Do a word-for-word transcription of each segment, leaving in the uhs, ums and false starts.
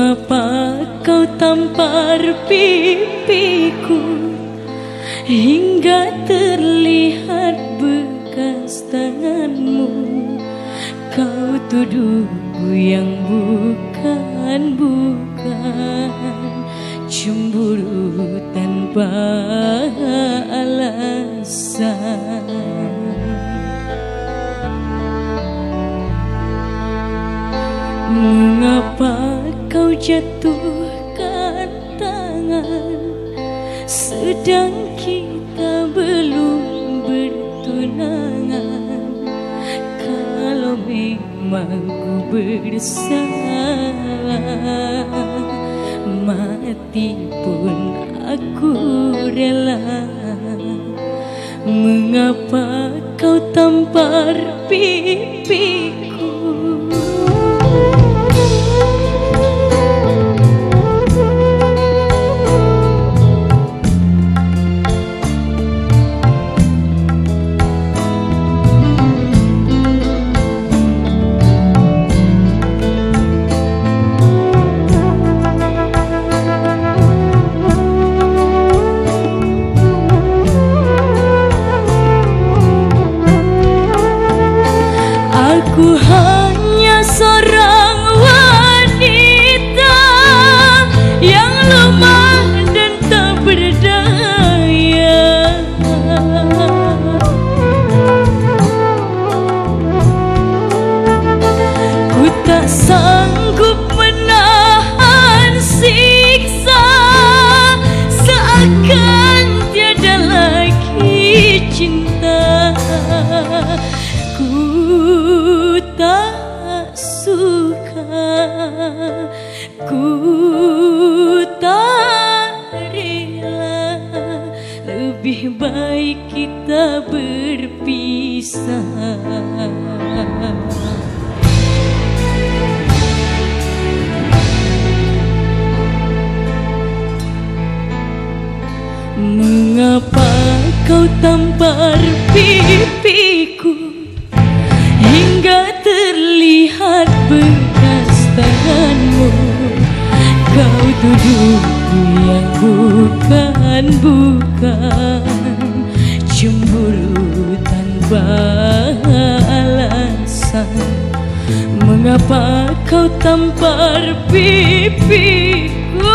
Mengapa kau tampar pipiku hingga terlihat bekas tanganmu? Kau tuduhku yang bukan-bukan, cemburu tanpa alasan. Mengapa kau jatuhkan tangan sedang kita belum bertunangan? Kalau memang ku bersalah, mati pun aku rela. Mengapa kau tampar pipiku? Aku hanya seorang wanita yang lemah dan tak berdaya. Ku tak sanggup menahan siksa, seakan tiada lagi cinta. Ku tak suka, ku tak rela, lebih baik kita berpisah. Mengapa kau tampar pipiku hingga terlihat bekas tanganmu? Kau tuduhku yang bukan-bukan, cemburu tanpa alasan. Mengapa kau tampar pipiku?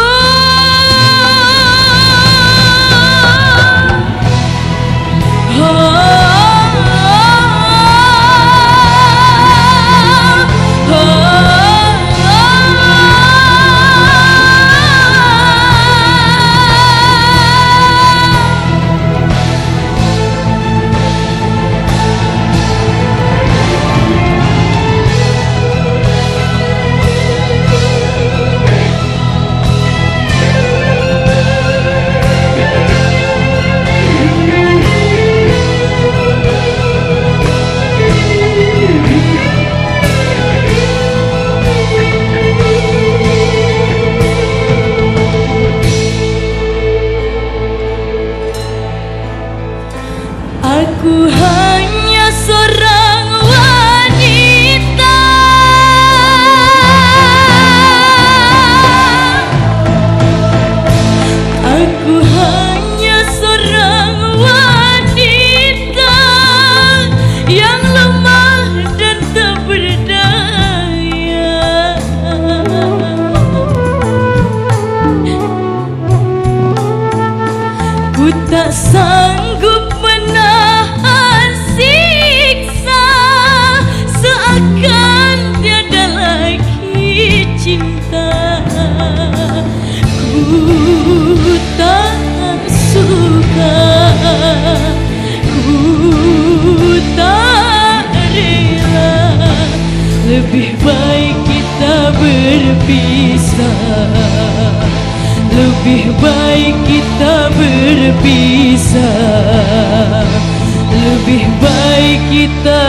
Aku hanya seorang wanita Aku hanya seorang wanita yang lemah dan tak berdaya. Ku tak sanggup menahan siksa, seakan tiada lagi cinta. Ku tak suka, ku tak rela, lebih baik kita berpisah. Lebih baik kita berpisah. Lebih baik kita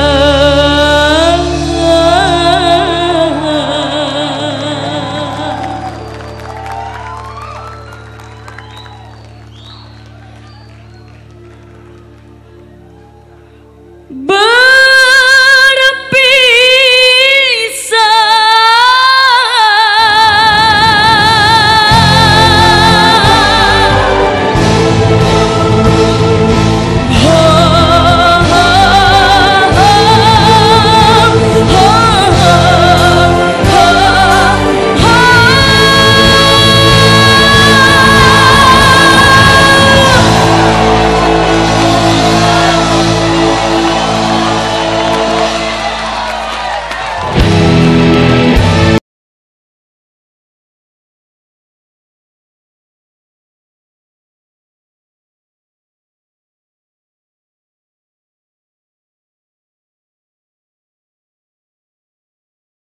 ber